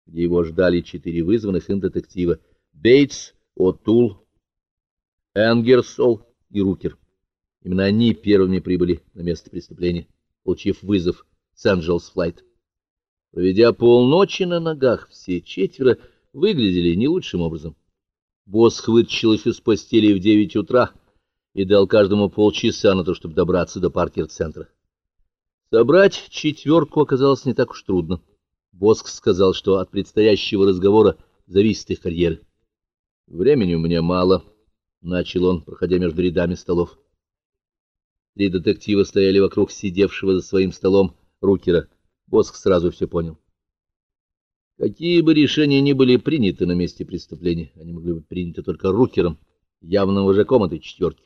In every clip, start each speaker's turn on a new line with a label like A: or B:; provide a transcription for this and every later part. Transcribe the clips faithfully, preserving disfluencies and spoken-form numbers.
A: где его ждали четыре вызванных им детектива: Бейтс, О'Тул, Энгерсол и Рукер. Именно они первыми прибыли на место преступления, получив вызов с Анджелс Флайт. Проведя полночи на ногах, все четверо выглядели не лучшим образом. Босх вытащил их из постели в девять утра и дал каждому полчаса на то, чтобы добраться до Паркер-центра. Собрать четверку оказалось не так уж трудно. Босх сказал, что от предстоящего разговора зависит их карьера. «Времени у меня мало», — начал он, проходя между рядами столов. Три детектива стояли вокруг сидевшего за своим столом Рукера. Босх сразу все понял. Какие бы решения ни были приняты на месте преступления, они могли быть приняты только Рукером, явным вожаком этой четверки.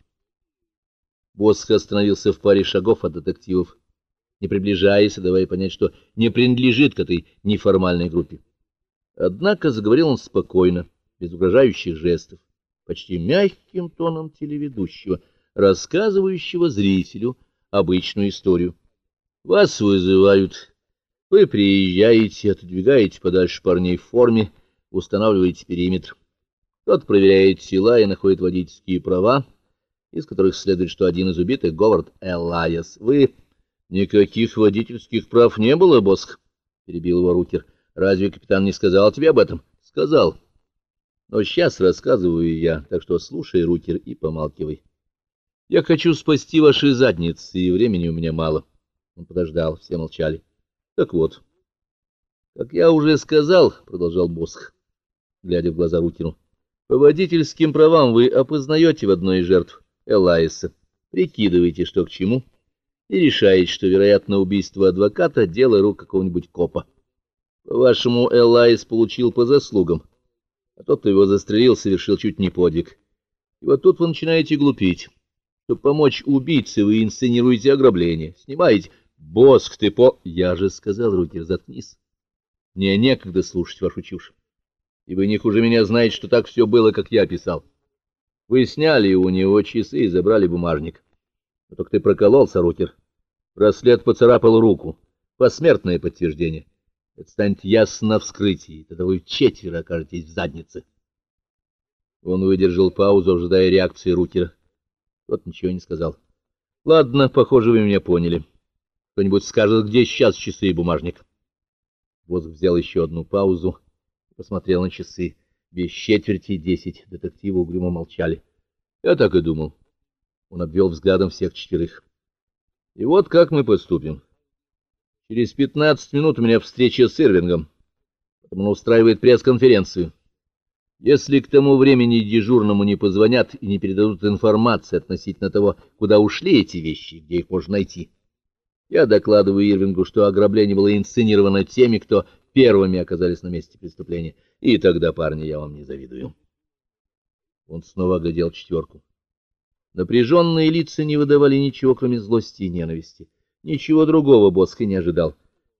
A: Босх остановился в паре шагов от детективов, не приближаясь, давая понять, что не принадлежит к этой неформальной группе. Однако заговорил он спокойно, без угрожающих жестов, почти мягким тоном телеведущего, рассказывающего зрителю обычную историю. Вас вызывают, вы приезжаете, отодвигаете подальше парней в форме, устанавливаете периметр. Тот проверяет тела и находит водительские права, из которых следует, что один из убитых — Говард Элайас. Вы... Никаких водительских прав не было, Босх, — перебил его Рукер. Разве капитан не сказал тебе об этом? Сказал. Но сейчас рассказываю я, так что слушай, Рукер, и помалкивай. Я хочу спасти ваши задницы, и времени у меня мало. Он подождал, все молчали. Так вот, как я уже сказал, — продолжал Босх, глядя в глаза Рукеру, — по водительским правам вы опознаете в одной из жертв Элайса, прикидываете, что к чему, и решаете, что, вероятно, убийство адвоката — дело рук какого-нибудь копа. По-вашему, Элайс получил по заслугам, а тот, кто его застрелил, совершил чуть не подвиг. И вот тут вы начинаете глупить. Чтобы помочь убийце, вы инсценируете ограбление, снимаете... Босх, ты по... Я же сказал, Рукер, заткнись. Мне некогда слушать вашу чушь. И вы не хуже меня знаете, что так все было, как я описал. Вы сняли у него часы и забрали бумажник. Но только ты прокололся, Рукер. Браслет поцарапал руку. Посмертное подтверждение. Это станет ясно на вскрытии. Тогда вы четверо окажетесь в заднице. Он выдержал паузу, ожидая реакции Рукера. Тот ничего не сказал. Ладно, похоже, вы меня поняли. Кто-нибудь скажет, где сейчас часы и бумажник? Босх взял еще одну паузу и посмотрел на часы. Без четверти десять. Детективы угрюмо молчали. Я так и думал. Он обвел взглядом всех четверых. И вот как мы поступим. Через пятнадцать минут у меня встреча с Ирвингом. Потом он устраивает пресс-конференцию. Если к тому времени дежурному не позвонят и не передадут информацию относительно того, куда ушли эти вещи, где их можно найти, я докладываю Ирвингу, что ограбление было инсценировано теми, кто первыми оказались на месте преступления. И тогда, парни, я вам не завидую. Он снова оглядел четверку. Напряженные лица не выдавали ничего, кроме злости и ненависти. Ничего другого Босх и не ожидал.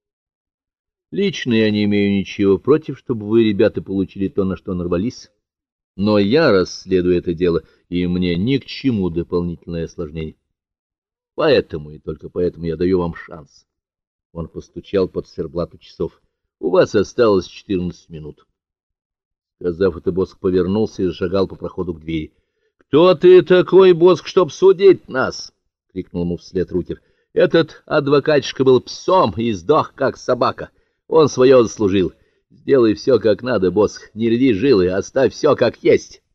A: Лично я не имею ничего против, чтобы вы, ребята, получили то, на что нарвались. Но я расследую это дело, и мне ни к чему дополнительное осложнение. Поэтому и только поэтому я даю вам шанс. Он постучал под циферблату часов. У вас осталось четырнадцать минут. Сказав это, Босх повернулся и зашагал по проходу к двери. — Кто ты такой, Босх, чтоб судить нас? — крикнул ему вслед Рукер. — Этот адвокатишка был псом и сдох, как собака. Он свое заслужил. Сделай все, как надо, Босх. Не рви жилы, оставь все, как есть.